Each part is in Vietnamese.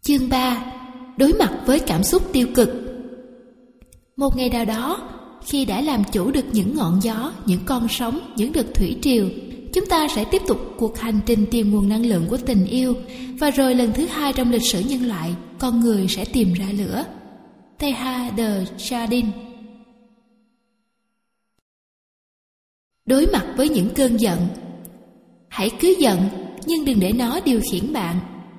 Chương 3. Đối mặt với cảm xúc tiêu cực. Một ngày nào đó, khi đã làm chủ được những ngọn gió, những con sóng, những đợt thủy triều, chúng ta sẽ tiếp tục cuộc hành trình tìm nguồn năng lượng của tình yêu, và rồi lần thứ 2 trong lịch sử nhân loại, con người sẽ tìm ra lửa. Teilhard de Chardin. Đối mặt với những cơn giận. Hãy cứ giận, nhưng đừng để nó điều khiển bạn.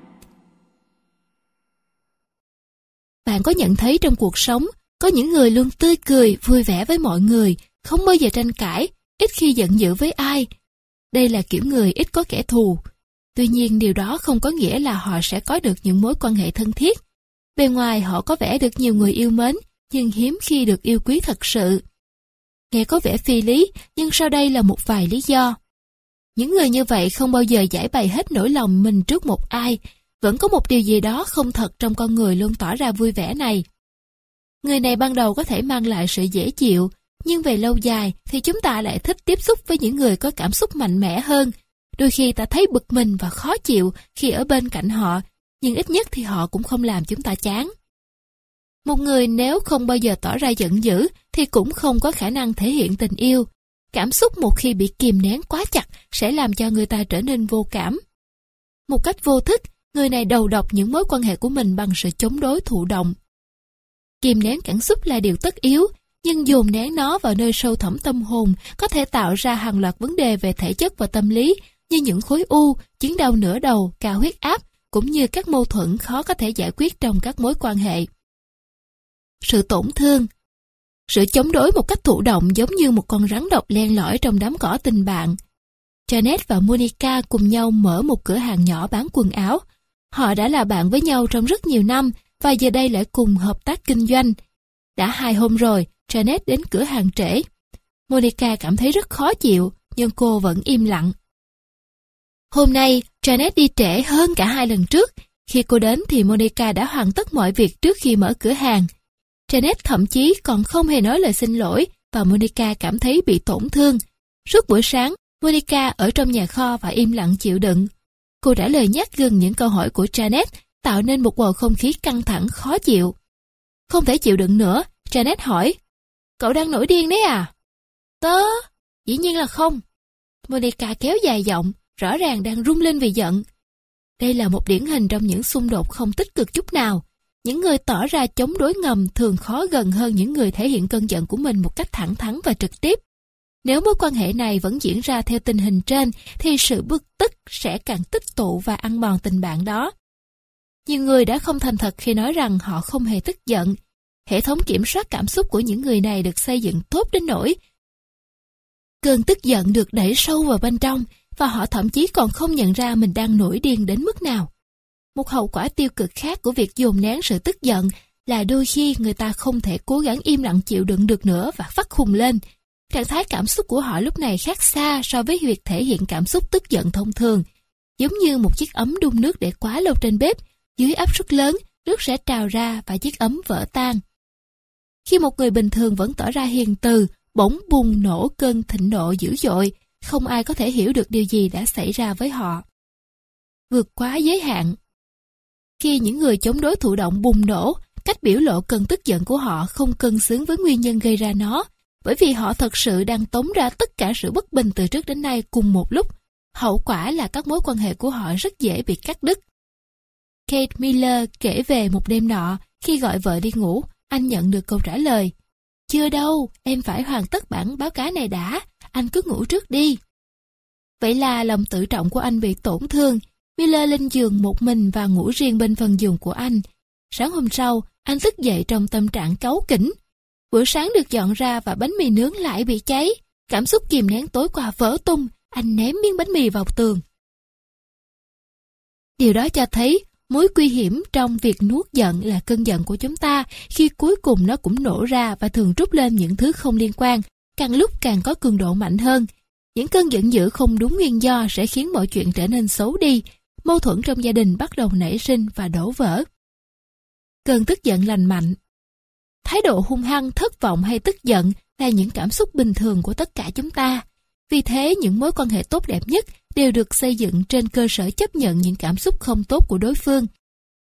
Bạn có nhận thấy trong cuộc sống, có những người luôn tươi cười, vui vẻ với mọi người, không bao giờ tranh cãi, ít khi giận dữ với ai. Đây là kiểu người ít có kẻ thù. Tuy nhiên điều đó không có nghĩa là họ sẽ có được những mối quan hệ thân thiết. Bề ngoài họ có vẻ được nhiều người yêu mến, nhưng hiếm khi được yêu quý thật sự. Nghe có vẻ phi lý, nhưng sau đây là một vài lý do. Những người như vậy không bao giờ giải bày hết nỗi lòng mình trước một ai. Vẫn có một điều gì đó không thật trong con người luôn tỏ ra vui vẻ này. Người này ban đầu có thể mang lại sự dễ chịu, nhưng về lâu dài thì chúng ta lại thích tiếp xúc với những người có cảm xúc mạnh mẽ hơn. Đôi khi ta thấy bực mình và khó chịu khi ở bên cạnh họ, nhưng ít nhất thì họ cũng không làm chúng ta chán. Một người nếu không bao giờ tỏ ra giận dữ thì cũng không có khả năng thể hiện tình yêu. Cảm xúc một khi bị kìm nén quá chặt sẽ làm cho người ta trở nên vô cảm. Một cách vô thức, người này đầu độc những mối quan hệ của mình bằng sự chống đối thụ động. Kìm nén cảm xúc là điều tất yếu, nhưng dồn nén nó vào nơi sâu thẳm tâm hồn có thể tạo ra hàng loạt vấn đề về thể chất và tâm lý, như những khối u, chứng đau nửa đầu, cao huyết áp, cũng như các mâu thuẫn khó có thể giải quyết trong các mối quan hệ. Sự tổn thương. Sự chống đối một cách thụ động giống như một con rắn độc len lỏi trong đám cỏ tình bạn. Janet và Monica cùng nhau mở một cửa hàng nhỏ bán quần áo. Họ đã là bạn với nhau trong rất nhiều năm và giờ đây lại cùng hợp tác kinh doanh. Đã 2 hôm rồi, Janet đến cửa hàng trễ. Monica cảm thấy rất khó chịu, nhưng cô vẫn im lặng. Hôm nay, Janet đi trễ hơn cả 2 lần trước. Khi cô đến thì Monica đã hoàn tất mọi việc trước khi mở cửa hàng. Janet thậm chí còn không hề nói lời xin lỗi và Monica cảm thấy bị tổn thương. Suốt buổi sáng, Monica ở trong nhà kho và im lặng chịu đựng. Cô trả lời nhát gừng những câu hỏi của Janet, tạo nên một bầu không khí căng thẳng khó chịu. Không thể chịu đựng nữa, Janet hỏi, "Cậu đang nổi điên đấy à?" "Tớ, dĩ nhiên là không." Monica kéo dài giọng, rõ ràng đang rung lên vì giận. Đây là một điển hình trong những xung đột không tích cực chút nào. Những người tỏ ra chống đối ngầm thường khó gần hơn những người thể hiện cơn giận của mình một cách thẳng thắn và trực tiếp. Nếu mối quan hệ này vẫn diễn ra theo tình hình trên, thì sự bực tức sẽ càng tích tụ và ăn mòn tình bạn đó. Nhiều người đã không thành thật khi nói rằng họ không hề tức giận. Hệ thống kiểm soát cảm xúc của những người này được xây dựng tốt đến nỗi cơn tức giận được đẩy sâu vào bên trong, và họ thậm chí còn không nhận ra mình đang nổi điên đến mức nào. Một hậu quả tiêu cực khác của việc dồn nén sự tức giận là đôi khi người ta không thể cố gắng im lặng chịu đựng được nữa và phát khùng lên. Trạng thái cảm xúc của họ lúc này khác xa so với việc thể hiện cảm xúc tức giận thông thường. Giống như một chiếc ấm đun nước để quá lâu trên bếp, dưới áp suất lớn, nước sẽ trào ra và chiếc ấm vỡ tan. Khi một người bình thường vẫn tỏ ra hiền từ, bỗng bùng nổ cơn thịnh nộ dữ dội, không ai có thể hiểu được điều gì đã xảy ra với họ. Vượt quá giới hạn. Khi những người chống đối thụ động bùng nổ, cách biểu lộ cơn tức giận của họ không cân xứng với nguyên nhân gây ra nó, bởi vì họ thật sự đang tống ra tất cả sự bất bình từ trước đến nay cùng một lúc. Hậu quả là các mối quan hệ của họ rất dễ bị cắt đứt. Kate Miller kể về một đêm nọ, khi gọi vợ đi ngủ, anh nhận được câu trả lời: "Chưa đâu, em phải hoàn tất bản báo cáo này đã, anh cứ ngủ trước đi." Vậy là lòng tự trọng của anh bị tổn thương. Miller lên giường một mình và ngủ riêng bên phần giường của anh. Sáng hôm sau, anh thức dậy trong tâm trạng cáu kỉnh. Bữa sáng được dọn ra và bánh mì nướng lại bị cháy. Cảm xúc kìm nén tối qua vỡ tung, anh ném miếng bánh mì vào tường. Điều đó cho thấy mối nguy hiểm trong việc nuốt giận là cơn giận của chúng ta khi cuối cùng nó cũng nổ ra và thường trút lên những thứ không liên quan, càng lúc càng có cường độ mạnh hơn. Những cơn giận dữ không đúng nguyên do sẽ khiến mọi chuyện trở nên xấu đi. Mâu thuẫn trong gia đình bắt đầu nảy sinh và đổ vỡ. Cơn tức giận lành mạnh. Thái độ hung hăng, thất vọng hay tức giận là những cảm xúc bình thường của tất cả chúng ta. Vì thế, những mối quan hệ tốt đẹp nhất đều được xây dựng trên cơ sở chấp nhận những cảm xúc không tốt của đối phương.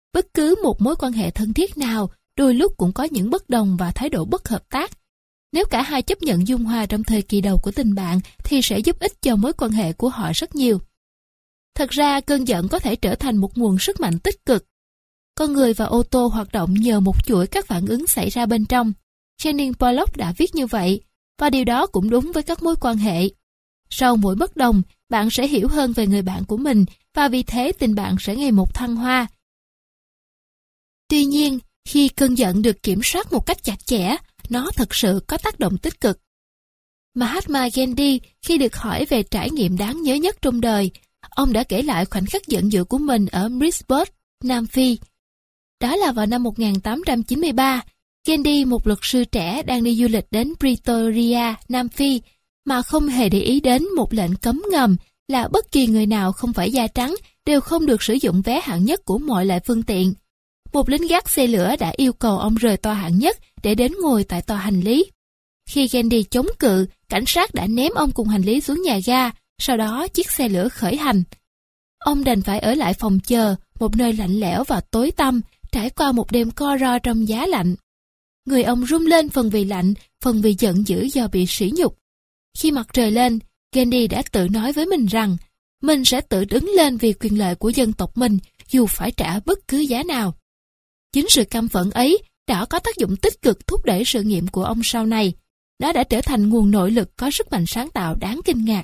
Bất cứ một mối quan hệ thân thiết nào, đôi lúc cũng có những bất đồng và thái độ bất hợp tác. Nếu cả hai chấp nhận dung hòa trong thời kỳ đầu của tình bạn thì sẽ giúp ích cho mối quan hệ của họ rất nhiều. Thật ra, cơn giận có thể trở thành một nguồn sức mạnh tích cực. Con người và ô tô hoạt động nhờ một chuỗi các phản ứng xảy ra bên trong. Channing Pollock đã viết như vậy, và điều đó cũng đúng với các mối quan hệ. Sau mỗi bất đồng, bạn sẽ hiểu hơn về người bạn của mình, và vì thế tình bạn sẽ ngày một thăng hoa. Tuy nhiên, khi cơn giận được kiểm soát một cách chặt chẽ, nó thật sự có tác động tích cực. Mahatma Gandhi, khi được hỏi về trải nghiệm đáng nhớ nhất trong đời, ông đã kể lại khoảnh khắc giận dữ của mình ở Brisbane, Nam Phi. Đó là vào năm 1893, Gandhi, một luật sư trẻ đang đi du lịch đến Pretoria, Nam Phi, mà không hề để ý đến một lệnh cấm ngầm là bất kỳ người nào không phải da trắng đều không được sử dụng vé hạng nhất của mọi loại phương tiện. Một lính gác xe lửa đã yêu cầu ông rời toa hạng nhất để đến ngồi tại toa hành lý. Khi Gandhi chống cự, cảnh sát đã ném ông cùng hành lý xuống nhà ga, sau đó chiếc xe lửa khởi hành. Ông đành phải ở lại phòng chờ, một nơi lạnh lẽo và tối tăm, trải qua một đêm co ro trong giá lạnh. Người ông run lên phần vì lạnh, phần vì giận dữ do bị sỉ nhục. Khi mặt trời lên, Gandhi đã tự nói với mình rằng mình sẽ tự đứng lên vì quyền lợi của dân tộc mình, dù phải trả bất cứ giá nào. Chính sự căm phẫn ấy đã có tác dụng tích cực thúc đẩy sự nghiệp của ông sau này. Nó đã trở thành nguồn nội lực có sức mạnh sáng tạo đáng kinh ngạc.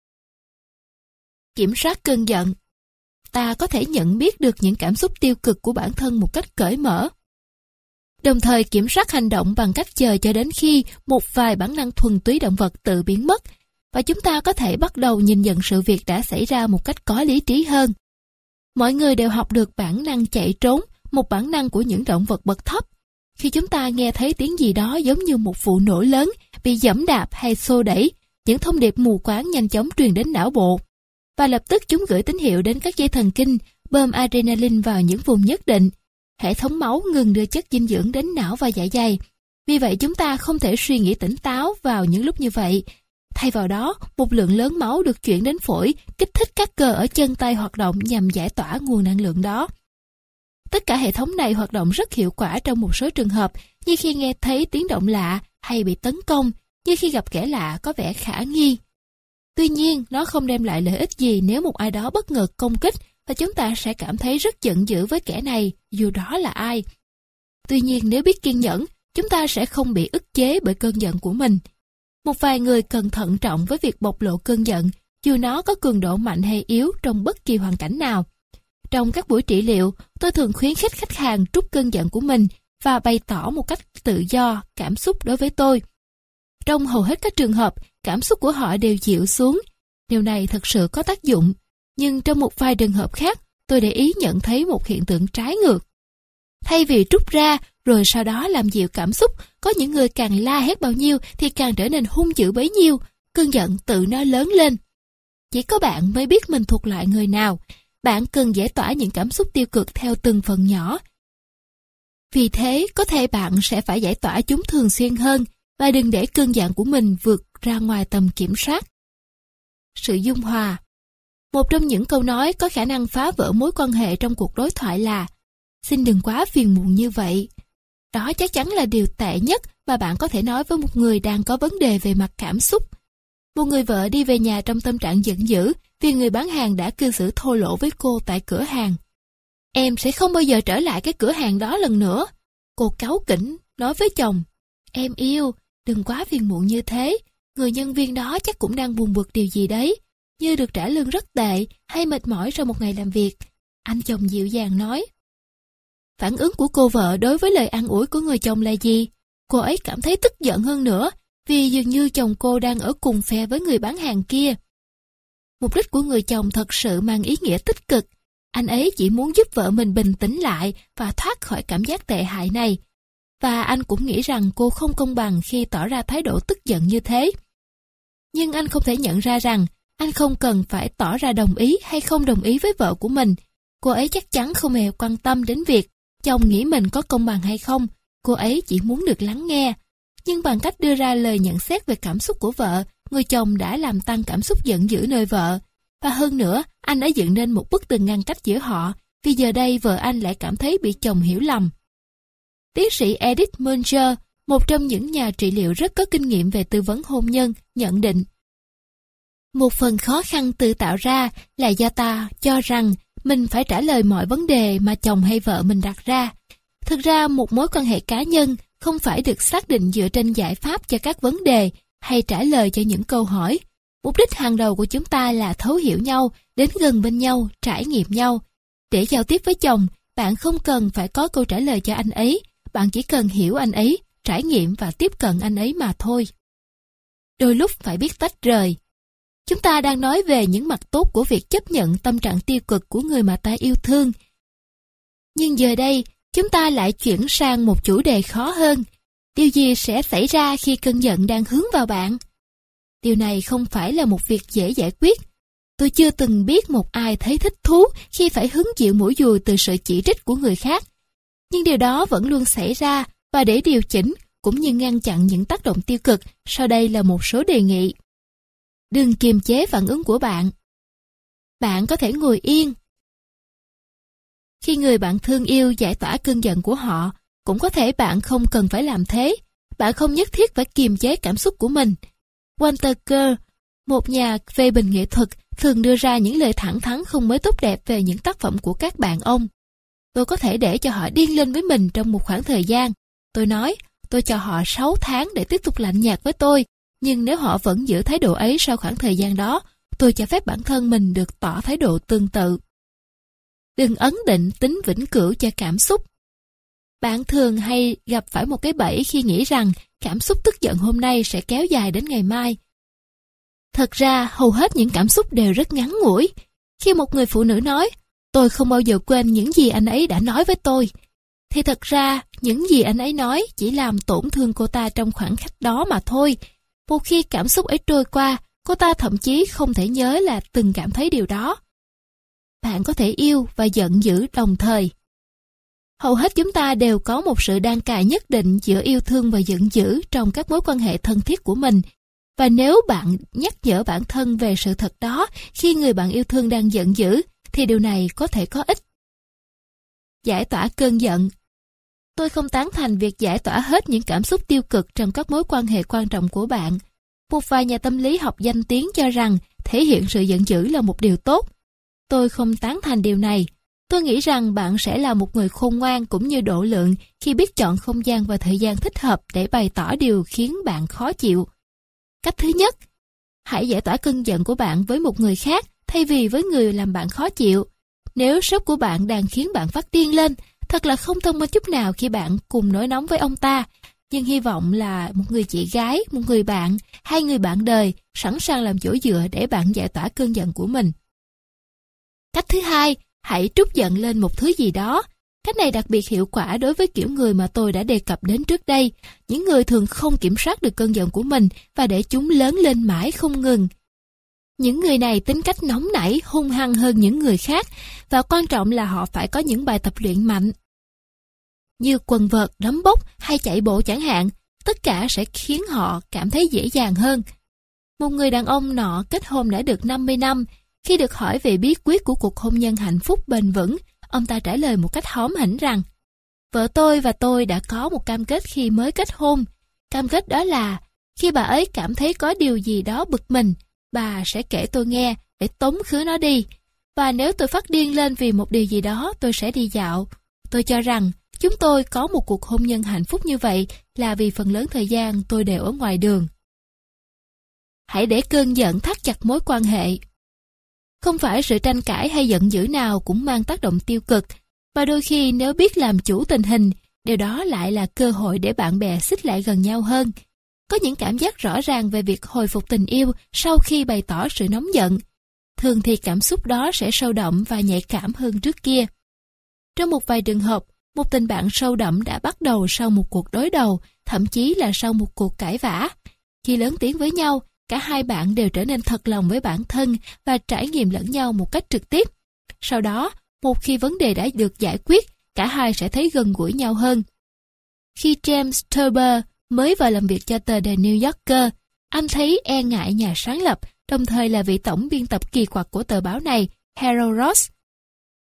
Kiểm soát cơn giận. Ta có thể nhận biết được những cảm xúc tiêu cực của bản thân một cách cởi mở. Đồng thời kiểm soát hành động bằng cách chờ cho đến khi một vài bản năng thuần túy động vật tự biến mất, và chúng ta có thể bắt đầu nhìn nhận sự việc đã xảy ra một cách có lý trí hơn. Mọi người đều học được bản năng chạy trốn, một bản năng của những động vật bậc thấp. Khi chúng ta nghe thấy tiếng gì đó giống như một vụ nổ lớn, bị giẫm đạp hay xô đẩy, những thông điệp mù quáng nhanh chóng truyền đến não bộ. Và lập tức chúng gửi tín hiệu đến các dây thần kinh, bơm adrenaline vào những vùng nhất định. Hệ thống máu ngừng đưa chất dinh dưỡng đến não và dạ dày. Vì vậy chúng ta không thể suy nghĩ tỉnh táo vào những lúc như vậy. Thay vào đó, một lượng lớn máu được chuyển đến phổi, kích thích các cơ ở chân tay hoạt động nhằm giải tỏa nguồn năng lượng đó. Tất cả hệ thống này hoạt động rất hiệu quả trong một số trường hợp, như khi nghe thấy tiếng động lạ hay bị tấn công, như khi gặp kẻ lạ có vẻ khả nghi. Tuy nhiên, nó không đem lại lợi ích gì nếu một ai đó bất ngờ công kích, và chúng ta sẽ cảm thấy rất giận dữ với kẻ này, dù đó là ai. Tuy nhiên, nếu biết kiên nhẫn, chúng ta sẽ không bị ức chế bởi cơn giận của mình. Một vài người cần thận trọng với việc bộc lộ cơn giận, dù nó có cường độ mạnh hay yếu trong bất kỳ hoàn cảnh nào. Trong các buổi trị liệu, tôi thường khuyến khích khách hàng trút cơn giận của mình và bày tỏ một cách tự do cảm xúc đối với tôi. Trong hầu hết các trường hợp, cảm xúc của họ đều dịu xuống. Điều này thật sự có tác dụng. Nhưng trong một vài trường hợp khác, tôi để ý nhận thấy một hiện tượng trái ngược. Thay vì trút ra rồi sau đó làm dịu cảm xúc, có những người càng la hét bao nhiêu thì càng trở nên hung dữ bấy nhiêu, cơn giận tự nó lớn lên. Chỉ có bạn mới biết mình thuộc loại người nào. Bạn cần giải tỏa những cảm xúc tiêu cực theo từng phần nhỏ. Vì thế, có thể bạn sẽ phải giải tỏa chúng thường xuyên hơn và đừng để cơn giận của mình vượt ra ngoài tầm kiểm soát. Sự dung hòa. Một trong những câu nói có khả năng phá vỡ mối quan hệ trong cuộc đối thoại là "Xin đừng quá phiền muộn như vậy." Đó chắc chắn là điều tệ nhất mà bạn có thể nói với một người đang có vấn đề về mặt cảm xúc. Một người vợ đi về nhà trong tâm trạng giận dữ vì người bán hàng đã cư xử thô lỗ với cô tại cửa hàng. "Em sẽ không bao giờ trở lại cái cửa hàng đó lần nữa." Cô cáu kỉnh nói với chồng. "Em yêu, đừng quá phiền muộn như thế. Người nhân viên đó chắc cũng đang buồn bực điều gì đấy, như được trả lương rất tệ hay mệt mỏi sau một ngày làm việc." Anh chồng dịu dàng nói. Phản ứng của cô vợ đối với lời an ủi của người chồng là gì? Cô ấy cảm thấy tức giận hơn nữa, vì dường như chồng cô đang ở cùng phe với người bán hàng kia. Mục đích của người chồng thật sự mang ý nghĩa tích cực. Anh ấy chỉ muốn giúp vợ mình bình tĩnh lại và thoát khỏi cảm giác tệ hại này. Và anh cũng nghĩ rằng cô không công bằng khi tỏ ra thái độ tức giận như thế. Nhưng anh không thể nhận ra rằng anh không cần phải tỏ ra đồng ý hay không đồng ý với vợ của mình. Cô ấy chắc chắn không hề quan tâm đến việc chồng nghĩ mình có công bằng hay không. Cô ấy chỉ muốn được lắng nghe. Nhưng bằng cách đưa ra lời nhận xét về cảm xúc của vợ, người chồng đã làm tăng cảm xúc giận dữ nơi vợ. Và hơn nữa, anh đã dựng nên một bức tường ngăn cách giữa họ, vì giờ đây vợ anh lại cảm thấy bị chồng hiểu lầm. Tiến sĩ Edith Munger, một trong những nhà trị liệu rất có kinh nghiệm về tư vấn hôn nhân, nhận định: một phần khó khăn tự tạo ra là do ta cho rằng mình phải trả lời mọi vấn đề mà chồng hay vợ mình đặt ra. Thực ra một mối quan hệ cá nhân không phải được xác định dựa trên giải pháp cho các vấn đề hay trả lời cho những câu hỏi. Mục đích hàng đầu của chúng ta là thấu hiểu nhau, đến gần bên nhau, trải nghiệm nhau. Để giao tiếp với chồng, bạn không cần phải có câu trả lời cho anh ấy, bạn chỉ cần hiểu anh ấy, trải nghiệm và tiếp cận anh ấy mà thôi. Đôi lúc phải biết tách rời. Chúng ta đang nói về những mặt tốt của việc chấp nhận tâm trạng tiêu cực của người mà ta yêu thương. Nhưng giờ đây, chúng ta lại chuyển sang một chủ đề khó hơn. Điều gì sẽ xảy ra khi cơn giận đang hướng vào bạn? Điều này không phải là một việc dễ giải quyết. Tôi chưa từng biết một ai thấy thích thú khi phải hứng chịu mũi dùi từ sự chỉ trích của người khác. Nhưng điều đó vẫn luôn xảy ra, và để điều chỉnh cũng như ngăn chặn những tác động tiêu cực, sau đây là một số đề nghị. Đừng kiềm chế phản ứng của bạn. Bạn có thể ngồi yên. Khi người bạn thương yêu giải tỏa cơn giận của họ, cũng có thể bạn không cần phải làm thế. Bạn không nhất thiết phải kiềm chế cảm xúc của mình. Walter Kerr, một nhà phê bình nghệ thuật, thường đưa ra những lời thẳng thắn không mấy tốt đẹp về những tác phẩm của các bạn ông. Tôi có thể để cho họ điên lên với mình trong một khoảng thời gian. Tôi nói, tôi cho họ 6 tháng để tiếp tục lạnh nhạt với tôi, nhưng nếu họ vẫn giữ thái độ ấy sau khoảng thời gian đó, tôi cho phép bản thân mình được tỏ thái độ tương tự. Đừng ấn định tính vĩnh cửu cho cảm xúc. Bạn thường hay gặp phải một cái bẫy khi nghĩ rằng cảm xúc tức giận hôm nay sẽ kéo dài đến ngày mai. Thật ra, hầu hết những cảm xúc đều rất ngắn ngủi. Khi một người phụ nữ nói, tôi không bao giờ quên những gì anh ấy đã nói với tôi, thì thật ra, những gì anh ấy nói chỉ làm tổn thương cô ta trong khoảnh khắc đó mà thôi. Một khi cảm xúc ấy trôi qua, cô ta thậm chí không thể nhớ là từng cảm thấy điều đó. Bạn có thể yêu và giận dữ đồng thời. Hầu hết chúng ta đều có một sự đan cài nhất định giữa yêu thương và giận dữ trong các mối quan hệ thân thiết của mình. Và nếu bạn nhắc nhở bản thân về sự thật đó khi người bạn yêu thương đang giận dữ, thì điều này có thể có ích. Giải tỏa cơn giận. Tôi không tán thành việc giải tỏa hết những cảm xúc tiêu cực trong các mối quan hệ quan trọng của bạn. Một vài nhà tâm lý học danh tiếng cho rằng thể hiện sự giận dữ là một điều tốt. Tôi không tán thành điều này. Tôi nghĩ rằng bạn sẽ là một người khôn ngoan cũng như độ lượng khi biết chọn không gian và thời gian thích hợp để bày tỏ điều khiến bạn khó chịu. Cách thứ nhất, hãy giải tỏa cơn giận của bạn với một người khác thay vì với người làm bạn khó chịu. Nếu sếp của bạn đang khiến bạn phát điên lên, thật là không thông minh chút nào khi bạn cùng nổi nóng với ông ta, nhưng hy vọng là một người chị gái, một người bạn, hay người bạn đời sẵn sàng làm chỗ dựa để bạn giải tỏa cơn giận của mình. Cách thứ hai, hãy trút giận lên một thứ gì đó. Cách này đặc biệt hiệu quả đối với kiểu người mà tôi đã đề cập đến trước đây, những người thường không kiểm soát được cơn giận của mình và để chúng lớn lên mãi không ngừng. Những người này tính cách nóng nảy, hung hăng hơn những người khác, và quan trọng là họ phải có những bài tập luyện mạnh. Như quần vợt, đấm bốc hay chạy bộ chẳng hạn, tất cả sẽ khiến họ cảm thấy dễ dàng hơn. Một người đàn ông nọ kết hôn đã được 50 năm, khi được hỏi về bí quyết của cuộc hôn nhân hạnh phúc bền vững, ông ta trả lời một cách hóm hỉnh rằng: vợ tôi và tôi đã có một cam kết khi mới kết hôn. Cam kết đó là khi bà ấy cảm thấy có điều gì đó bực mình, bà sẽ kể tôi nghe để tống khứ nó đi. Và nếu tôi phát điên lên vì một điều gì đó, tôi sẽ đi dạo. Tôi cho rằng chúng tôi có một cuộc hôn nhân hạnh phúc như vậy là vì phần lớn thời gian tôi đều ở ngoài đường. Hãy để cơn giận thắt chặt mối quan hệ. Không phải sự tranh cãi hay giận dữ nào cũng mang tác động tiêu cực, và đôi khi nếu biết làm chủ tình hình, điều đó lại là cơ hội để bạn bè xích lại gần nhau hơn. Có những cảm giác rõ ràng về việc hồi phục tình yêu sau khi bày tỏ sự nóng giận. Thường thì cảm xúc đó sẽ sâu đậm và nhạy cảm hơn trước kia. Trong một vài trường hợp, một tình bạn sâu đậm đã bắt đầu sau một cuộc đối đầu, thậm chí là sau một cuộc cãi vã. Khi lớn tiếng với nhau, cả hai bạn đều trở nên thật lòng với bản thân và trải nghiệm lẫn nhau một cách trực tiếp. Sau đó, một khi vấn đề đã được giải quyết, cả hai sẽ thấy gần gũi nhau hơn. Khi James Turber mới vào làm việc cho tờ The New Yorker, anh thấy e ngại nhà sáng lập, đồng thời là vị tổng biên tập kỳ quặc của tờ báo này, Harold Ross.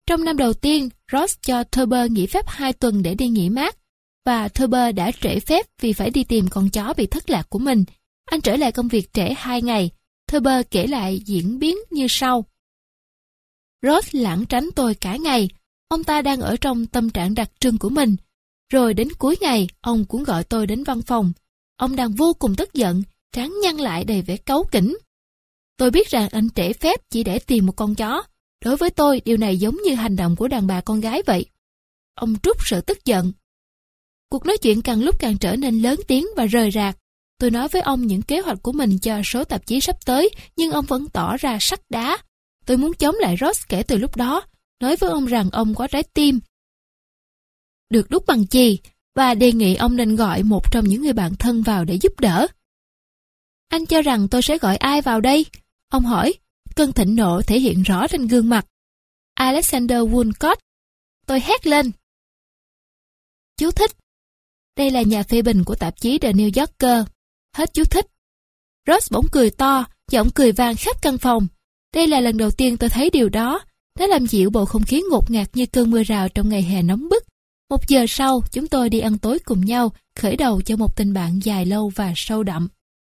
Trong năm đầu tiên, Ross cho Thurber nghỉ phép 2 tuần để đi nghỉ mát, và Thurber đã trễ phép vì phải đi tìm con chó bị thất lạc của mình. Anh trở lại công việc trễ 2 ngày. Thurber kể lại diễn biến như sau. Ross lảng tránh tôi cả ngày. Ông ta đang ở trong tâm trạng đặc trưng của mình. Rồi đến cuối ngày, ông cũng gọi tôi đến văn phòng. Ông đang vô cùng tức giận, trán nhăn lại đầy vẻ cáu kỉnh. Tôi biết rằng anh trễ phép chỉ để tìm một con chó. Đối với tôi, điều này giống như hành động của đàn bà con gái vậy. Ông trút sự tức giận. Cuộc nói chuyện càng lúc càng trở nên lớn tiếng và rời rạc. Tôi nói với ông những kế hoạch của mình cho số tạp chí sắp tới, nhưng ông vẫn tỏ ra sắt đá. Tôi muốn chống lại Ross kể từ lúc đó, nói với ông rằng ông có trái tim được đúc bằng chì, và đề nghị ông nên gọi một trong những người bạn thân vào để giúp đỡ. Anh cho rằng tôi sẽ gọi ai vào đây? Ông hỏi, cơn thịnh nộ thể hiện rõ trên gương mặt. Alexander Woolcott. Tôi hét lên. Chú thích. Đây là nhà phê bình của tạp chí The New Yorker. Hết chú thích. Ross bỗng cười to, giọng cười vang khắp căn phòng. Đây là lần đầu tiên tôi thấy điều đó. Nó làm dịu bầu không khí ngột ngạt như cơn mưa rào trong ngày hè nóng bức. 1 giờ sau, chúng tôi đi ăn tối cùng nhau, khởi đầu cho một tình bạn dài lâu và sâu đậm.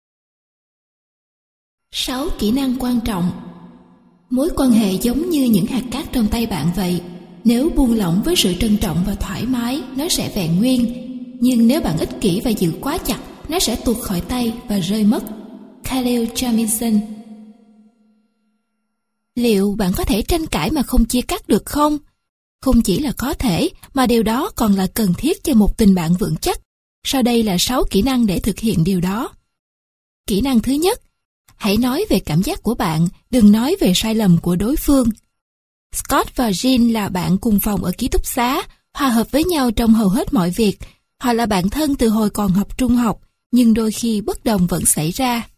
6 kỹ năng quan trọng. Mối quan hệ giống như những hạt cát trong tay bạn vậy. Nếu buông lỏng với sự trân trọng và thoải mái, nó sẽ vẹn nguyên. Nhưng nếu bạn ích kỷ và giữ quá chặt, nó sẽ tuột khỏi tay và rơi mất. Khalil Jamison. Liệu bạn có thể tranh cãi mà không chia cắt được không? Không chỉ là có thể, mà điều đó còn là cần thiết cho một tình bạn vững chắc. Sau đây là 6 kỹ năng để thực hiện điều đó. Kỹ năng thứ nhất, hãy nói về cảm giác của bạn, đừng nói về sai lầm của đối phương. Scott và Jean là bạn cùng phòng ở ký túc xá, hòa hợp với nhau trong hầu hết mọi việc. Họ là bạn thân từ hồi còn học trung học, nhưng đôi khi bất đồng vẫn xảy ra.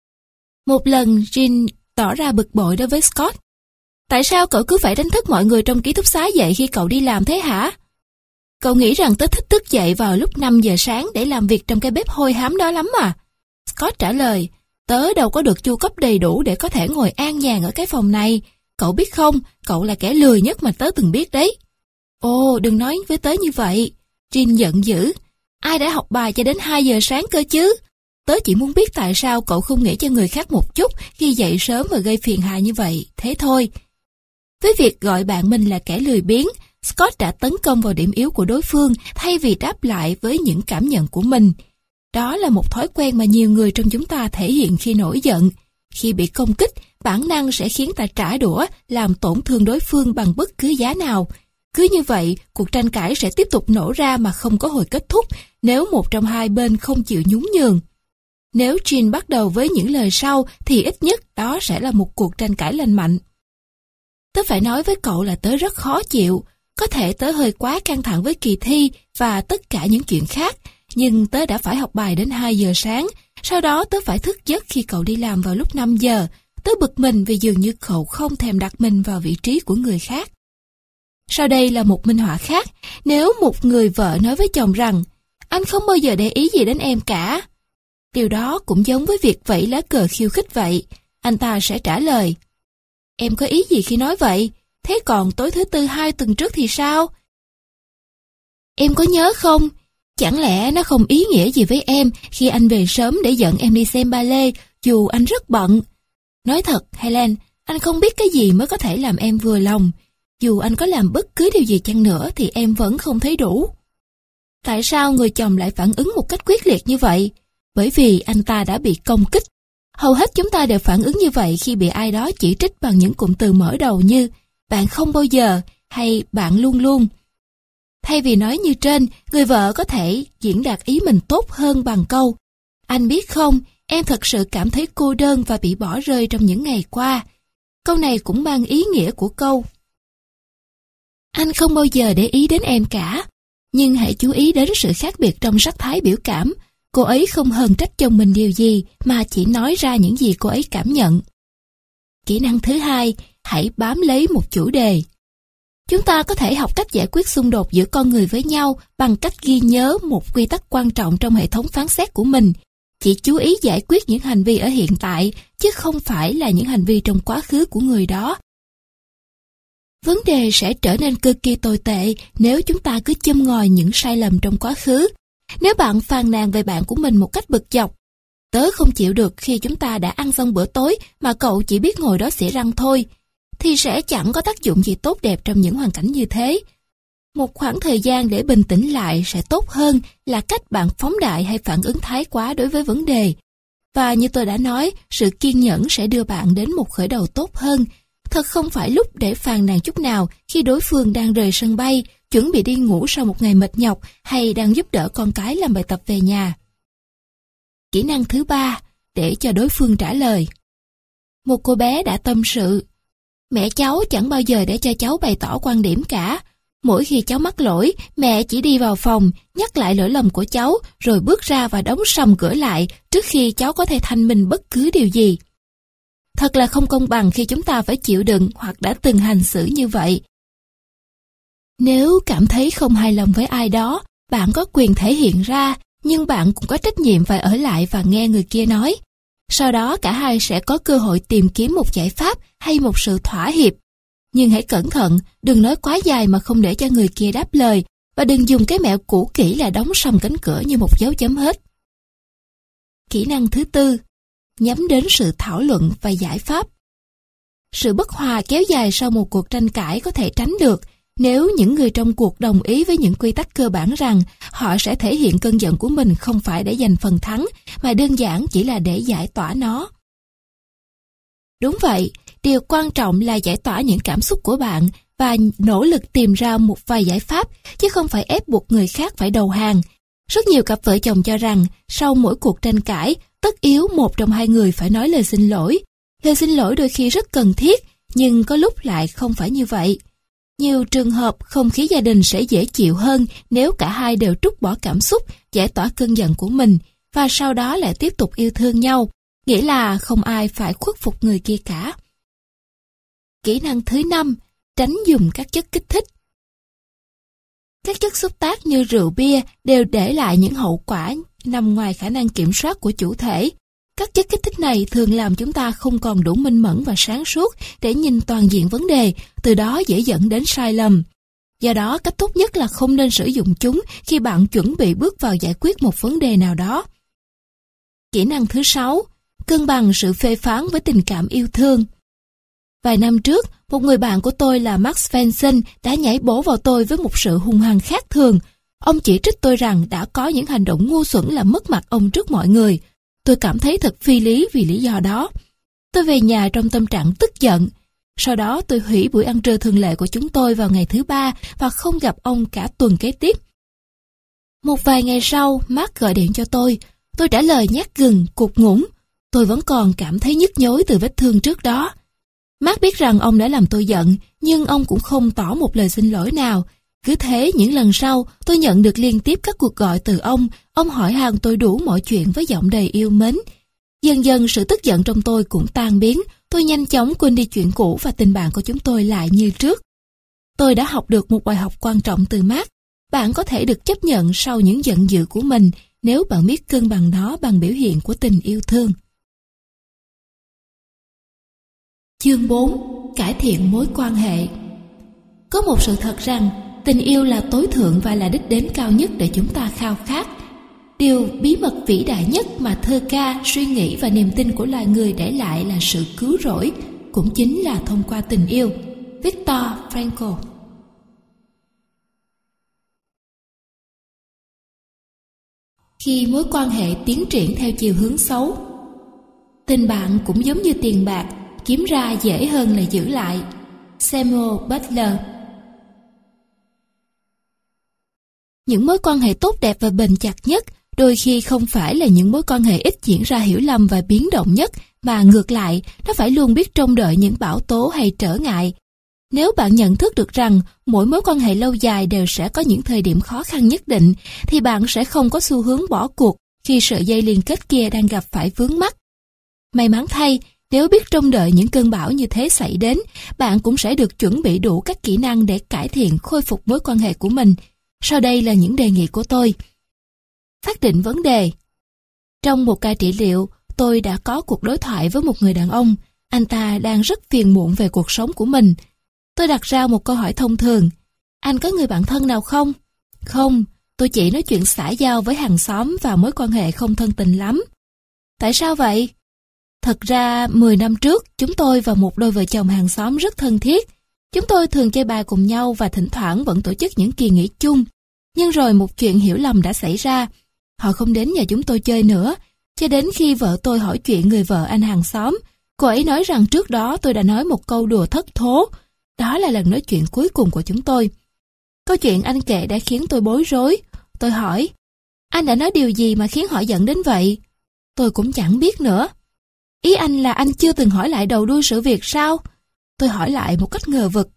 Một lần, Jean tỏ ra bực bội đối với Scott. Tại sao cậu cứ phải đánh thức mọi người trong ký túc xá dậy khi cậu đi làm thế hả? Cậu nghĩ rằng tớ thích thức dậy vào lúc 5 giờ sáng để làm việc trong cái bếp hôi hám đó lắm à? Scott trả lời, tớ đâu có được chu cấp đầy đủ để có thể ngồi an nhàn ở cái phòng này. Cậu biết không, cậu là kẻ lười nhất mà tớ từng biết đấy. Ồ, đừng nói với tớ như vậy. Jean giận dữ. Ai đã học bài cho đến 2 giờ sáng cơ chứ? Tớ chỉ muốn biết tại sao cậu không nghĩ cho người khác một chút khi dậy sớm và gây phiền hà như vậy, thế thôi. Với việc gọi bạn mình là kẻ lười biếng, Scott đã tấn công vào điểm yếu của đối phương thay vì đáp lại với những cảm nhận của mình. Đó là một thói quen mà nhiều người trong chúng ta thể hiện khi nổi giận. Khi bị công kích, bản năng sẽ khiến ta trả đũa, làm tổn thương đối phương bằng bất cứ giá nào. Cứ như vậy, cuộc tranh cãi sẽ tiếp tục nổ ra mà không có hồi kết thúc nếu một trong hai bên không chịu nhún nhường. Nếu Jean bắt đầu với những lời sau thì ít nhất đó sẽ là một cuộc tranh cãi lành mạnh. Tớ phải nói với cậu là tớ rất khó chịu. Có thể tớ hơi quá căng thẳng với kỳ thi và tất cả những chuyện khác, nhưng tớ đã phải học bài đến 2 giờ sáng. Sau đó tớ phải thức giấc khi cậu đi làm vào lúc 5 giờ. Tớ bực mình vì dường như cậu không thèm đặt mình vào vị trí của người khác. Sau đây là một minh họa khác. Nếu một người vợ nói với chồng rằng anh không bao giờ để ý gì đến em cả, điều đó cũng giống với việc vẫy lá cờ khiêu khích vậy. Anh ta sẽ trả lời, em có ý gì khi nói vậy? Thế còn tối thứ Tư 2 tuần trước thì sao? Em có nhớ không? Chẳng lẽ nó không ý nghĩa gì với em khi anh về sớm để dẫn em đi xem ballet dù anh rất bận? Nói thật, Helen, anh không biết cái gì mới có thể làm em vừa lòng. Dù anh có làm bất cứ điều gì chăng nữa thì em vẫn không thấy đủ. Tại sao người chồng lại phản ứng một cách quyết liệt như vậy? Bởi vì anh ta đã bị công kích. Hầu hết chúng ta đều phản ứng như vậy khi bị ai đó chỉ trích bằng những cụm từ mở đầu như bạn không bao giờ hay bạn luôn luôn. Thay vì nói như trên, người vợ có thể diễn đạt ý mình tốt hơn bằng câu anh biết không, em thật sự cảm thấy cô đơn và bị bỏ rơi trong những ngày qua. Câu này cũng mang ý nghĩa của câu anh không bao giờ để ý đến em cả. Nhưng hãy chú ý đến sự khác biệt trong sắc thái biểu cảm. Cô ấy không hờn trách chồng mình điều gì mà chỉ nói ra những gì cô ấy cảm nhận. Kỹ năng thứ hai, hãy bám lấy một chủ đề. Chúng ta có thể học cách giải quyết xung đột giữa con người với nhau bằng cách ghi nhớ một quy tắc quan trọng trong hệ thống phán xét của mình. Chỉ chú ý giải quyết những hành vi ở hiện tại, chứ không phải là những hành vi trong quá khứ của người đó. Vấn đề sẽ trở nên cực kỳ tồi tệ nếu chúng ta cứ châm ngòi những sai lầm trong quá khứ. Nếu bạn phàn nàn về bạn của mình một cách bực dọc, tớ không chịu được khi chúng ta đã ăn xong bữa tối mà cậu chỉ biết ngồi đó xỉa răng thôi, thì sẽ chẳng có tác dụng gì tốt đẹp trong những hoàn cảnh như thế. Một khoảng thời gian để bình tĩnh lại sẽ tốt hơn là cách bạn phóng đại hay phản ứng thái quá đối với vấn đề. Và như tôi đã nói, sự kiên nhẫn sẽ đưa bạn đến một khởi đầu tốt hơn. Thật không phải lúc để phàn nàn chút nào khi đối phương đang rời sân bay, chuẩn bị đi ngủ sau một ngày mệt nhọc hay đang giúp đỡ con cái làm bài tập về nhà. Kỹ năng thứ 3, để cho đối phương trả lời. Một cô bé đã tâm sự, mẹ cháu chẳng bao giờ để cho cháu bày tỏ quan điểm cả. Mỗi khi cháu mắc lỗi, mẹ chỉ đi vào phòng, nhắc lại lỗi lầm của cháu, rồi bước ra và đóng sầm cửa lại trước khi cháu có thể thanh minh bất cứ điều gì. Thật là không công bằng khi chúng ta phải chịu đựng hoặc đã từng hành xử như vậy. Nếu cảm thấy không hài lòng với ai đó, bạn có quyền thể hiện ra, nhưng bạn cũng có trách nhiệm phải ở lại và nghe người kia nói. Sau đó cả hai sẽ có cơ hội tìm kiếm một giải pháp hay một sự thỏa hiệp. Nhưng hãy cẩn thận, đừng nói quá dài mà không để cho người kia đáp lời, và đừng dùng cái mẹo cũ kỹ là đóng sầm cánh cửa như một dấu chấm hết. Kỹ năng thứ 4, nhắm đến sự thảo luận và giải pháp. Sự bất hòa kéo dài sau một cuộc tranh cãi có thể tránh được nếu những người trong cuộc đồng ý với những quy tắc cơ bản rằng họ sẽ thể hiện cơn giận của mình không phải để giành phần thắng, mà đơn giản chỉ là để giải tỏa nó. Đúng vậy, điều quan trọng là giải tỏa những cảm xúc của bạn và nỗ lực tìm ra một vài giải pháp, chứ không phải ép buộc người khác phải đầu hàng. Rất nhiều cặp vợ chồng cho rằng sau mỗi cuộc tranh cãi, tất yếu một trong hai người phải nói lời xin lỗi. Lời xin lỗi đôi khi rất cần thiết, nhưng có lúc lại không phải như vậy. Nhiều trường hợp không khí gia đình sẽ dễ chịu hơn nếu cả hai đều trút bỏ cảm xúc, giải tỏa cơn giận của mình, và sau đó lại tiếp tục yêu thương nhau, nghĩa là không ai phải khuất phục người kia cả. Kỹ năng thứ 5, tránh dùng các chất kích thích. Các chất xúc tác như rượu bia đều để lại những hậu quả nằm ngoài khả năng kiểm soát của chủ thể. Các chất kích thích này thường làm chúng ta không còn đủ minh mẫn và sáng suốt để nhìn toàn diện vấn đề, từ đó dễ dẫn đến sai lầm. Do đó, cách tốt nhất là không nên sử dụng chúng khi bạn chuẩn bị bước vào giải quyết một vấn đề nào đó. Kỹ năng thứ 6, cân bằng sự phê phán với tình cảm yêu thương. Vài năm trước, một người bạn của tôi là Max Svensson đã nhảy bổ vào tôi với một sự hung hăng khác thường. Ông chỉ trích tôi rằng đã có những hành động ngu xuẩn làm mất mặt ông trước mọi người. Tôi cảm thấy thật phi lý vì lý do đó. Tôi về nhà trong tâm trạng tức giận. Sau đó tôi hủy buổi ăn trưa thường lệ của chúng tôi vào ngày thứ 3 và không gặp ông cả tuần kế tiếp. Một vài ngày sau, Mark gọi điện cho tôi. Tôi trả lời nhát gừng, cục ngủng. Tôi vẫn còn cảm thấy nhức nhối từ vết thương trước đó. Mark biết rằng ông đã làm tôi giận, nhưng ông cũng không tỏ một lời xin lỗi nào. Cứ thế những lần sau, tôi nhận được liên tiếp các cuộc gọi từ ông hỏi han tôi đủ mọi chuyện với giọng đầy yêu mến. Dần dần sự tức giận trong tôi cũng tan biến, tôi nhanh chóng quên đi chuyện cũ và tình bạn của chúng tôi lại như trước. Tôi đã học được một bài học quan trọng từ Mark. Bạn có thể được chấp nhận sau những giận dữ của mình nếu bạn biết cân bằng nó bằng biểu hiện của tình yêu thương. Chương 4. Cải thiện mối quan hệ. Có một sự thật rằng tình yêu là tối thượng và là đích đến cao nhất để chúng ta khao khát. Điều bí mật vĩ đại nhất mà thơ ca, suy nghĩ và niềm tin của loài người để lại là sự cứu rỗi, cũng chính là thông qua tình yêu. Viktor Frankl. Khi mối quan hệ tiến triển theo chiều hướng xấu, tình bạn cũng giống như tiền bạc, kiếm ra dễ hơn là giữ lại. Samuel Butler. Những mối quan hệ tốt đẹp và bền chặt nhất đôi khi không phải là những mối quan hệ ít diễn ra hiểu lầm và biến động nhất, mà ngược lại, nó phải luôn biết trông đợi những bão tố hay trở ngại. Nếu bạn nhận thức được rằng mỗi mối quan hệ lâu dài đều sẽ có những thời điểm khó khăn nhất định, thì bạn sẽ không có xu hướng bỏ cuộc khi sợi dây liên kết kia đang gặp phải vướng mắc. May mắn thay, nếu biết trông đợi những cơn bão như thế xảy đến, bạn cũng sẽ được chuẩn bị đủ các kỹ năng để cải thiện, khôi phục mối quan hệ của mình. Sau đây là những đề nghị của tôi. Xác định vấn đề. Trong một ca trị liệu, tôi đã có cuộc đối thoại với một người đàn ông. Anh ta đang rất phiền muộn về cuộc sống của mình. Tôi đặt ra một câu hỏi thông thường. Anh có người bạn thân nào không? Không, tôi chỉ nói chuyện xã giao với hàng xóm và mối quan hệ không thân tình lắm. Tại sao vậy? Thật ra, 10 năm trước, chúng tôi và một đôi vợ chồng hàng xóm rất thân thiết. Chúng tôi thường chơi bài cùng nhau và thỉnh thoảng vẫn tổ chức những kỳ nghỉ chung. Nhưng rồi một chuyện hiểu lầm đã xảy ra. Họ không đến nhà chúng tôi chơi nữa, cho đến khi vợ tôi hỏi chuyện người vợ anh hàng xóm. Cô ấy nói rằng trước đó tôi đã nói một câu đùa thất thố. Đó là lần nói chuyện cuối cùng của chúng tôi. Câu chuyện anh kể đã khiến tôi bối rối. Tôi hỏi, anh đã nói điều gì mà khiến họ giận đến vậy? Tôi cũng chẳng biết nữa. Ý anh là anh chưa từng hỏi lại đầu đuôi sự việc sao? Tôi hỏi lại một cách ngờ vực.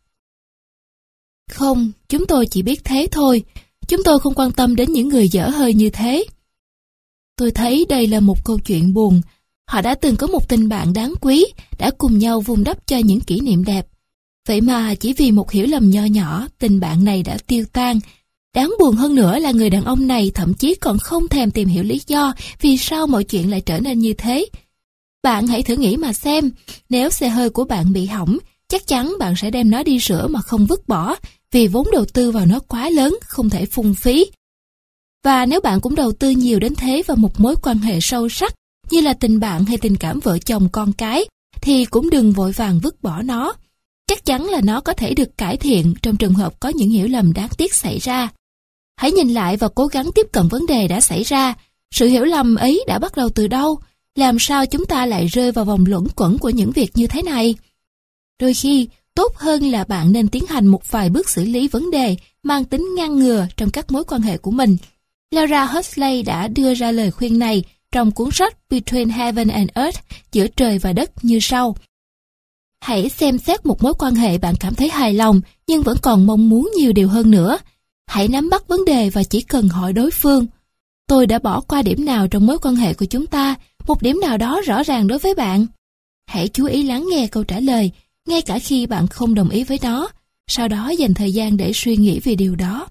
Không, chúng tôi chỉ biết thế thôi. Chúng tôi không quan tâm đến những người dở hơi như thế. Tôi thấy đây là một câu chuyện buồn. Họ đã từng có một tình bạn đáng quý, đã cùng nhau vun đắp cho những kỷ niệm đẹp. Vậy mà chỉ vì một hiểu lầm nho nhỏ, tình bạn này đã tiêu tan. Đáng buồn hơn nữa là người đàn ông này thậm chí còn không thèm tìm hiểu lý do vì sao mọi chuyện lại trở nên như thế. Bạn hãy thử nghĩ mà xem, nếu xe hơi của bạn bị hỏng, chắc chắn bạn sẽ đem nó đi sửa mà không vứt bỏ, vì vốn đầu tư vào nó quá lớn, không thể phung phí. Và nếu bạn cũng đầu tư nhiều đến thế vào một mối quan hệ sâu sắc, như là tình bạn hay tình cảm vợ chồng con cái, thì cũng đừng vội vàng vứt bỏ nó. Chắc chắn là nó có thể được cải thiện trong trường hợp có những hiểu lầm đáng tiếc xảy ra. Hãy nhìn lại và cố gắng tiếp cận vấn đề đã xảy ra. Sự hiểu lầm ấy đã bắt đầu từ đâu? Làm sao chúng ta lại rơi vào vòng luẩn quẩn của những việc như thế này? Đôi khi, tốt hơn là bạn nên tiến hành một vài bước xử lý vấn đề mang tính ngăn ngừa trong các mối quan hệ của mình. Laura Huxley đã đưa ra lời khuyên này trong cuốn sách Between Heaven and Earth, giữa trời và đất như sau. Hãy xem xét một mối quan hệ bạn cảm thấy hài lòng nhưng vẫn còn mong muốn nhiều điều hơn nữa. Hãy nắm bắt vấn đề và chỉ cần hỏi đối phương. Tôi đã bỏ qua điểm nào trong mối quan hệ của chúng ta, một điểm nào đó rõ ràng đối với bạn. Hãy chú ý lắng nghe câu trả lời, ngay cả khi bạn không đồng ý với nó, sau đó dành thời gian để suy nghĩ về điều đó.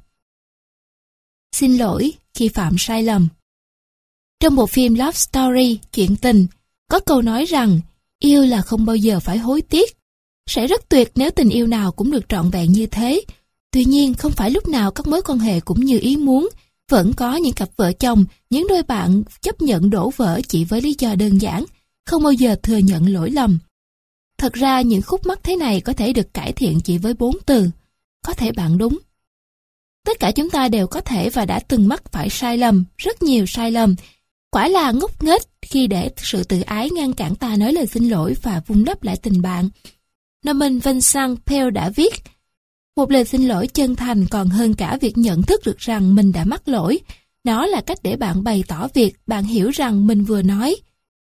Xin lỗi khi phạm sai lầm. Trong bộ phim Love Story, chuyện tình, có câu nói rằng yêu là không bao giờ phải hối tiếc. Sẽ rất tuyệt nếu tình yêu nào cũng được trọn vẹn như thế. Tuy nhiên, không phải lúc nào các mối quan hệ cũng như ý muốn. Vẫn có những cặp vợ chồng, những đôi bạn chấp nhận đổ vỡ chỉ với lý do đơn giản, không bao giờ thừa nhận lỗi lầm. Thật ra những khúc mắc thế này có thể được cải thiện chỉ với 4 từ. Có thể bạn đúng. Tất cả chúng ta đều có thể và đã từng mắc phải sai lầm, rất nhiều sai lầm. Quả là ngốc nghếch khi để sự tự ái ngăn cản ta nói lời xin lỗi và vun đắp lại tình bạn. Norman Vincent Peale đã viết, một lời xin lỗi chân thành còn hơn cả việc nhận thức được rằng mình đã mắc lỗi. Nó là cách để bạn bày tỏ việc bạn hiểu rằng mình vừa nói.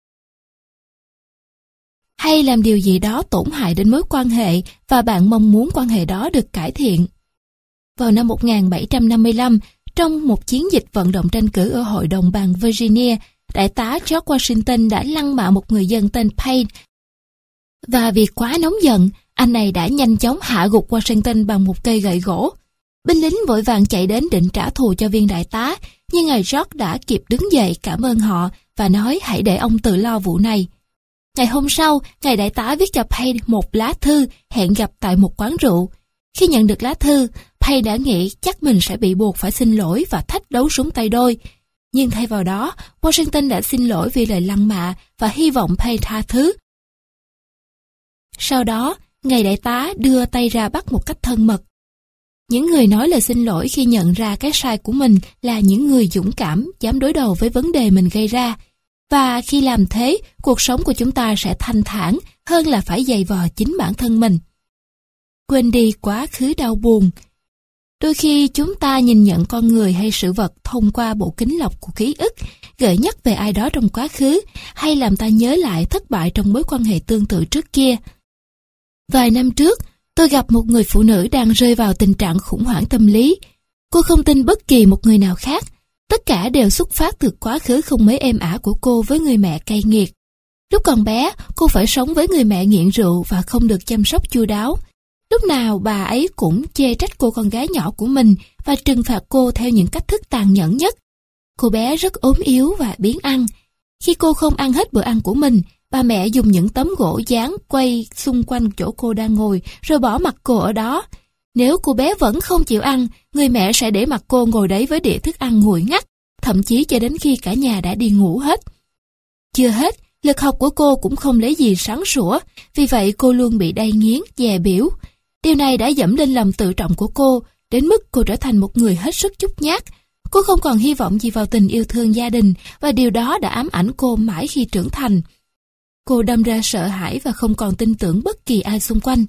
Hay làm điều gì đó tổn hại đến mối quan hệ và bạn mong muốn quan hệ đó được cải thiện. Vào năm 1755, trong một chiến dịch vận động tranh cử ở Hội đồng bang Virginia, đại tá George Washington đã lăng mạ một người dân tên Payne. Và vì quá nóng giận, anh này đã nhanh chóng hạ gục Washington bằng một cây gậy gỗ. Binh lính vội vàng chạy đến định trả thù cho viên đại tá, nhưng ngài George đã kịp đứng dậy cảm ơn họ và nói hãy để ông tự lo vụ này. Ngày hôm sau, ngài đại tá viết cho Payne một lá thư hẹn gặp tại một quán rượu. Khi nhận được lá thư, Payne đã nghĩ chắc mình sẽ bị buộc phải xin lỗi và thách đấu súng tay đôi. Nhưng thay vào đó, Washington đã xin lỗi vì lời lăng mạ và hy vọng Payne tha thứ. Sau đó, ngài đại tá đưa tay ra bắt một cách thân mật. Những người nói lời xin lỗi khi nhận ra cái sai của mình là những người dũng cảm, dám đối đầu với vấn đề mình gây ra. Và khi làm thế, cuộc sống của chúng ta sẽ thanh thản hơn là phải giày vò chính bản thân mình. Quên đi quá khứ đau buồn. Đôi khi chúng ta nhìn nhận con người hay sự vật thông qua bộ kính lọc của ký ức, gợi nhắc về ai đó trong quá khứ, hay làm ta nhớ lại thất bại trong mối quan hệ tương tự trước kia. Vài năm trước, tôi gặp một người phụ nữ đang rơi vào tình trạng khủng hoảng tâm lý. Cô không tin bất kỳ một người nào khác. Tất cả đều xuất phát từ quá khứ không mấy êm ả của cô với người mẹ cay nghiệt. Lúc còn bé, cô phải sống với người mẹ nghiện rượu và không được chăm sóc chu đáo. Lúc nào bà ấy cũng chê trách cô con gái nhỏ của mình và trừng phạt cô theo những cách thức tàn nhẫn nhất. Cô bé rất ốm yếu và biếng ăn. Khi cô không ăn hết bữa ăn của mình, Ba mẹ dùng những tấm gỗ dán quay xung quanh chỗ cô đang ngồi, rồi bỏ mặt cô ở đó. Nếu cô bé vẫn không chịu ăn, người mẹ sẽ để mặc cô ngồi đấy với đĩa thức ăn nguội ngắt, thậm chí cho đến khi cả nhà đã đi ngủ hết. Chưa hết, lực học của cô cũng không lấy gì sáng sủa, vì vậy cô luôn bị đay nghiến, dè biểu. Điều này đã dẫm lên lòng tự trọng của cô, đến mức cô trở thành một người hết sức nhút nhát. Cô không còn hy vọng gì vào tình yêu thương gia đình, và điều đó đã ám ảnh cô mãi khi trưởng thành. Cô đâm ra sợ hãi và không còn tin tưởng bất kỳ ai xung quanh.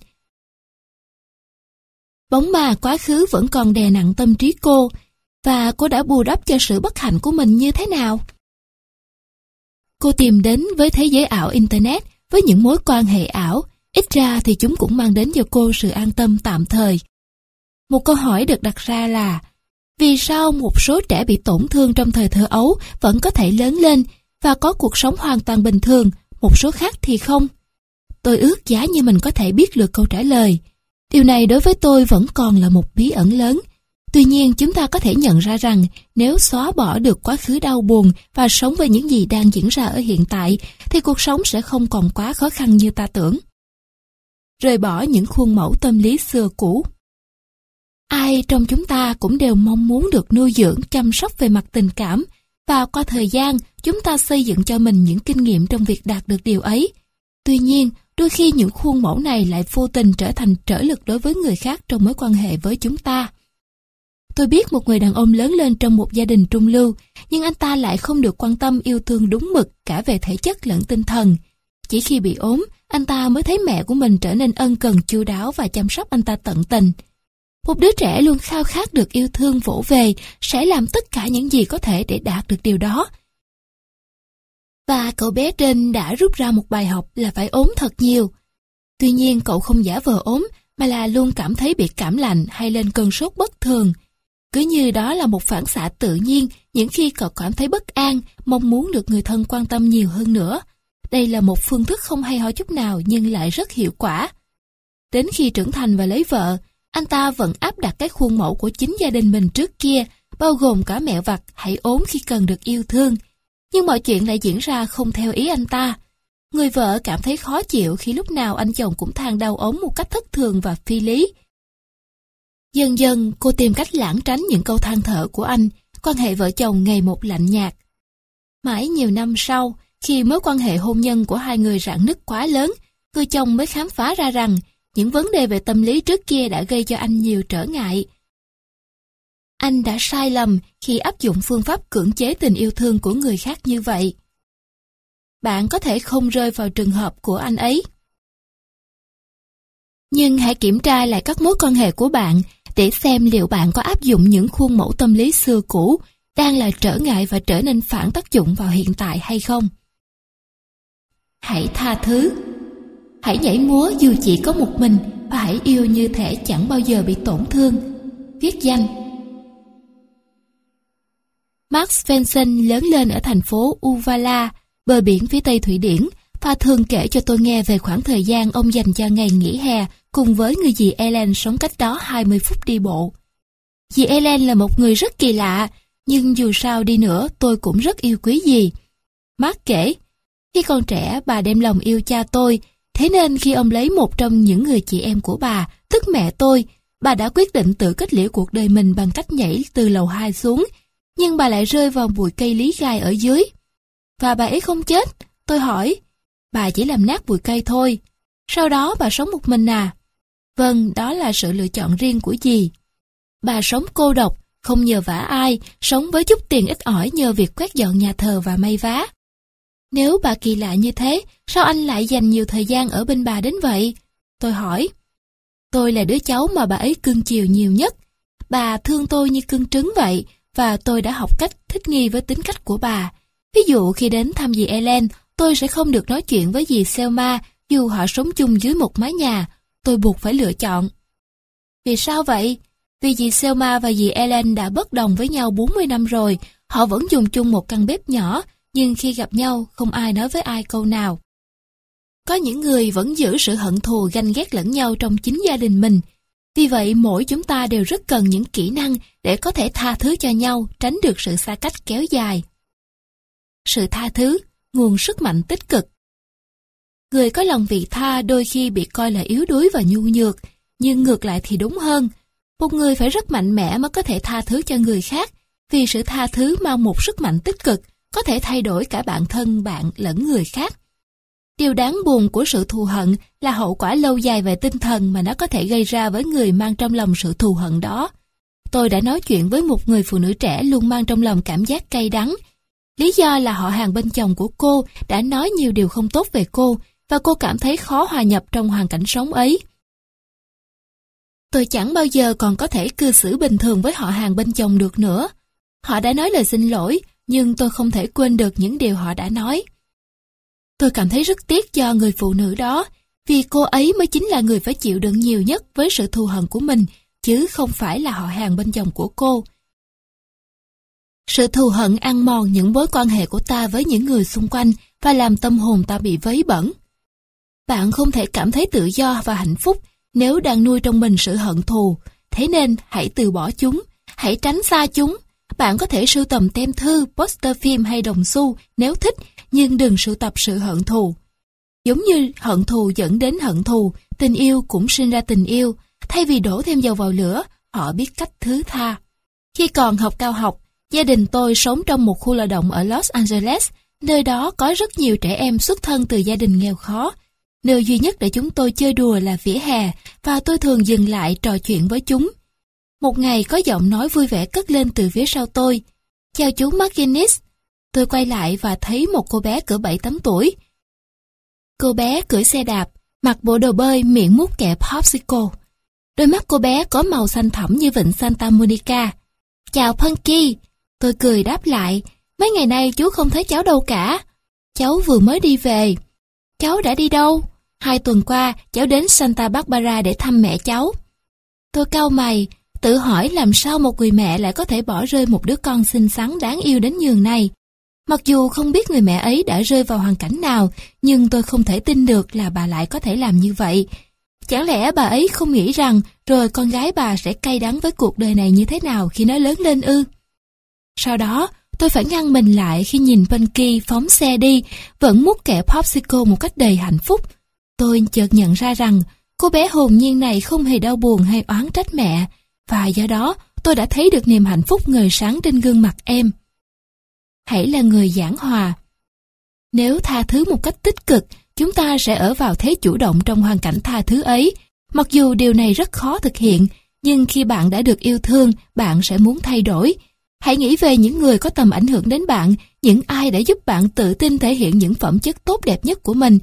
Bóng ma quá khứ vẫn còn đè nặng tâm trí cô, và cô đã bù đắp cho sự bất hạnh của mình như thế nào? Cô tìm đến với thế giới ảo Internet với những mối quan hệ ảo, ít ra thì chúng cũng mang đến cho cô sự an tâm tạm thời. Một câu hỏi được đặt ra là, vì sao một số trẻ bị tổn thương trong thời thơ ấu vẫn có thể lớn lên và có cuộc sống hoàn toàn bình thường, một số khác thì không? Tôi ước giá như mình có thể biết được câu trả lời. Điều này đối với tôi vẫn còn là một bí ẩn lớn. Tuy nhiên, chúng ta có thể nhận ra rằng nếu xóa bỏ được quá khứ đau buồn và sống với những gì đang diễn ra ở hiện tại, thì cuộc sống sẽ không còn quá khó khăn như ta tưởng. Rời bỏ những khuôn mẫu tâm lý xưa cũ. Ai trong chúng ta cũng đều mong muốn được nuôi dưỡng, chăm sóc về mặt tình cảm, và qua thời gian, chúng ta xây dựng cho mình những kinh nghiệm trong việc đạt được điều ấy. Tuy nhiên, đôi khi những khuôn mẫu này lại vô tình trở thành trở lực đối với người khác trong mối quan hệ với chúng ta. Tôi biết một người đàn ông lớn lên trong một gia đình trung lưu, nhưng anh ta lại không được quan tâm yêu thương đúng mực cả về thể chất lẫn tinh thần. Chỉ khi bị ốm, anh ta mới thấy mẹ của mình trở nên ân cần chu đáo và chăm sóc anh ta tận tình. Một đứa trẻ luôn khao khát được yêu thương vỗ về, sẽ làm tất cả những gì có thể để đạt được điều đó. Và cậu bé trên đã rút ra một bài học là phải ốm thật nhiều. Tuy nhiên cậu không giả vờ ốm, mà là luôn cảm thấy bị cảm lạnh hay lên cơn sốt bất thường. Cứ như đó là một phản xạ tự nhiên những khi cậu cảm thấy bất an, mong muốn được người thân quan tâm nhiều hơn nữa. Đây là một phương thức không hay ho chút nào nhưng lại rất hiệu quả. Đến khi trưởng thành và lấy vợ, anh ta vẫn áp đặt cái khuôn mẫu của chính gia đình mình trước kia, bao gồm cả mẹo vặt hãy ốm khi cần được yêu thương. Nhưng mọi chuyện lại diễn ra không theo ý anh ta. Người vợ cảm thấy khó chịu khi lúc nào anh chồng cũng than đau ốm một cách thất thường và phi lý. Dần dần, cô tìm cách lảng tránh những câu than thở của anh, quan hệ vợ chồng ngày một lạnh nhạt. Mãi nhiều năm sau, khi mối quan hệ hôn nhân của hai người rạn nứt quá lớn, người chồng mới khám phá ra rằng những vấn đề về tâm lý trước kia đã gây cho anh nhiều trở ngại. Anh đã sai lầm khi áp dụng phương pháp cưỡng chế tình yêu thương của người khác như vậy. Bạn có thể không rơi vào trường hợp của anh ấy. Nhưng hãy kiểm tra lại các mối quan hệ của bạn để xem liệu bạn có áp dụng những khuôn mẫu tâm lý xưa cũ đang là trở ngại và trở nên phản tác dụng vào hiện tại hay không. Hãy tha thứ. Hãy nhảy múa dù chỉ có một mình và hãy yêu như thể chẳng bao giờ bị tổn thương. Viết danh. Max Svensson lớn lên ở thành phố Uvala, bờ biển phía tây Thụy Điển, và thường kể cho tôi nghe về khoảng thời gian ông dành cho ngày nghỉ hè cùng với người dì Ellen sống cách đó 20 phút đi bộ. Dì Ellen là một người rất kỳ lạ, nhưng dù sao đi nữa tôi cũng rất yêu quý dì. Mark kể, khi còn trẻ bà đem lòng yêu cha tôi, thế nên khi ông lấy một trong những người chị em của bà, tức mẹ tôi, bà đã quyết định tự kết liễu cuộc đời mình bằng cách nhảy từ lầu 2 xuống, nhưng bà lại rơi vào bụi cây lý gai ở dưới. Và bà ấy không chết. Tôi hỏi, bà chỉ làm nát bụi cây thôi. Sau đó bà sống một mình à? Vâng, đó là sự lựa chọn riêng của dì. Bà sống cô độc, không nhờ vả ai, sống với chút tiền ít ỏi nhờ việc quét dọn nhà thờ và may vá. Nếu bà kỳ lạ như thế, sao anh lại dành nhiều thời gian ở bên bà đến vậy? Tôi hỏi. Tôi là đứa cháu mà bà ấy cưng chiều nhiều nhất. Bà thương tôi như cưng trứng vậy, và tôi đã học cách thích nghi với tính cách của bà. Ví dụ khi đến thăm dì Ellen, tôi sẽ không được nói chuyện với dì Selma dù họ sống chung dưới một mái nhà. Tôi buộc phải lựa chọn. Vì sao vậy? Vì dì Selma và dì Ellen đã bất đồng với nhau 40 năm rồi. Họ vẫn dùng chung một căn bếp nhỏ, nhưng khi gặp nhau không ai nói với ai câu nào. Có những người vẫn giữ sự hận thù ganh ghét lẫn nhau trong chính gia đình mình. Vì vậy mỗi chúng ta đều rất cần những kỹ năng để có thể tha thứ cho nhau, tránh được sự xa cách kéo dài. Sự tha thứ, nguồn sức mạnh tích cực. Người có lòng vị tha đôi khi bị coi là yếu đuối và nhu nhược, nhưng ngược lại thì đúng hơn. Một người phải rất mạnh mẽ mới có thể tha thứ cho người khác, vì sự tha thứ mang một sức mạnh tích cực, có thể thay đổi cả bản thân bạn lẫn người khác. Điều đáng buồn của sự thù hận là hậu quả lâu dài về tinh thần mà nó có thể gây ra với người mang trong lòng sự thù hận đó. Tôi đã nói chuyện với một người phụ nữ trẻ luôn mang trong lòng cảm giác cay đắng. Lý do là họ hàng bên chồng của cô đã nói nhiều điều không tốt về cô, và cô cảm thấy khó hòa nhập trong hoàn cảnh sống ấy. Tôi chẳng bao giờ còn có thể cư xử bình thường với họ hàng bên chồng được nữa. Họ đã nói lời xin lỗi, nhưng tôi không thể quên được những điều họ đã nói. Tôi cảm thấy rất tiếc cho người phụ nữ đó, vì cô ấy mới chính là người phải chịu đựng nhiều nhất với sự thù hận của mình, chứ không phải là họ hàng bên chồng của cô. Sự thù hận ăn mòn những mối quan hệ của ta với những người xung quanh và làm tâm hồn ta bị vấy bẩn. Bạn không thể cảm thấy tự do và hạnh phúc nếu đang nuôi trong mình sự hận thù, thế nên hãy từ bỏ chúng, hãy tránh xa chúng. Bạn có thể sưu tầm tem thư, poster phim hay đồng xu nếu thích, nhưng đừng sưu tập sự hận thù. Giống như hận thù dẫn đến hận thù, tình yêu cũng sinh ra tình yêu. Thay vì đổ thêm dầu vào lửa, họ biết cách thứ tha. Khi còn học cao học, gia đình tôi sống trong một khu lao động ở Los Angeles, nơi đó có rất nhiều trẻ em xuất thân từ gia đình nghèo khó. Nơi duy nhất để chúng tôi chơi đùa là vỉa hè, và tôi thường dừng lại trò chuyện với chúng. Một ngày có giọng nói vui vẻ cất lên từ phía sau tôi. Chào chú McGinnis. Tôi quay lại và thấy một cô bé cỡ 7-8 tuổi. Cô bé cưỡi xe đạp, mặc bộ đồ bơi, miệng mút kẹo popsicle. Đôi mắt cô bé có màu xanh thẳm như vịnh Santa Monica. Chào Punky. Tôi cười đáp lại. Mấy ngày nay chú không thấy cháu đâu cả. Cháu vừa mới đi về. Cháu đã đi đâu? 2 tuần qua, cháu đến Santa Barbara để thăm mẹ cháu. Tôi cau mày, tự hỏi làm sao một người mẹ lại có thể bỏ rơi một đứa con xinh xắn đáng yêu đến nhường này. Mặc dù không biết người mẹ ấy đã rơi vào hoàn cảnh nào, nhưng tôi không thể tin được là bà lại có thể làm như vậy. Chẳng lẽ bà ấy không nghĩ rằng rồi con gái bà sẽ cay đắng với cuộc đời này như thế nào khi nó lớn lên ư? Sau đó, tôi phải ngăn mình lại khi nhìn Punky phóng xe đi, vẫn mút kẹo popsicle một cách đầy hạnh phúc. Tôi chợt nhận ra rằng cô bé hồn nhiên này không hề đau buồn hay oán trách mẹ, và do đó tôi đã thấy được niềm hạnh phúc ngời sáng trên gương mặt em. Hãy là người giảng hòa. Nếu tha thứ một cách tích cực, chúng ta sẽ ở vào thế chủ động trong hoàn cảnh tha thứ ấy. Mặc dù điều này rất khó thực hiện, nhưng khi bạn đã được yêu thương, bạn sẽ muốn thay đổi. Hãy nghĩ về những người có tầm ảnh hưởng đến bạn, những ai đã giúp bạn tự tin thể hiện những phẩm chất tốt đẹp nhất của mình.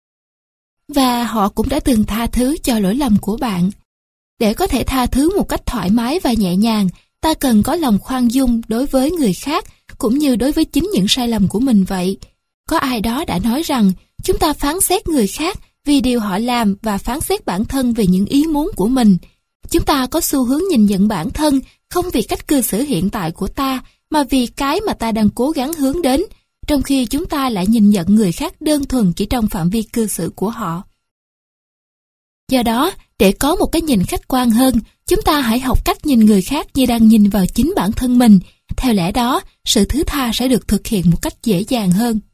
Và họ cũng đã từng tha thứ cho lỗi lầm của bạn. Để có thể tha thứ một cách thoải mái và nhẹ nhàng, ta cần có lòng khoan dung đối với người khác, cũng như đối với chính những sai lầm của mình vậy. Có ai đó đã nói rằng, chúng ta phán xét người khác vì điều họ làm và phán xét bản thân vì những ý muốn của mình. Chúng ta có xu hướng nhìn nhận bản thân không vì cách cư xử hiện tại của ta, mà vì cái mà ta đang cố gắng hướng đến, trong khi chúng ta lại nhìn nhận người khác đơn thuần chỉ trong phạm vi cư xử của họ. Do đó, để có một cái nhìn khách quan hơn, chúng ta hãy học cách nhìn người khác như đang nhìn vào chính bản thân mình. Theo lẽ đó, sự thứ tha sẽ được thực hiện một cách dễ dàng hơn.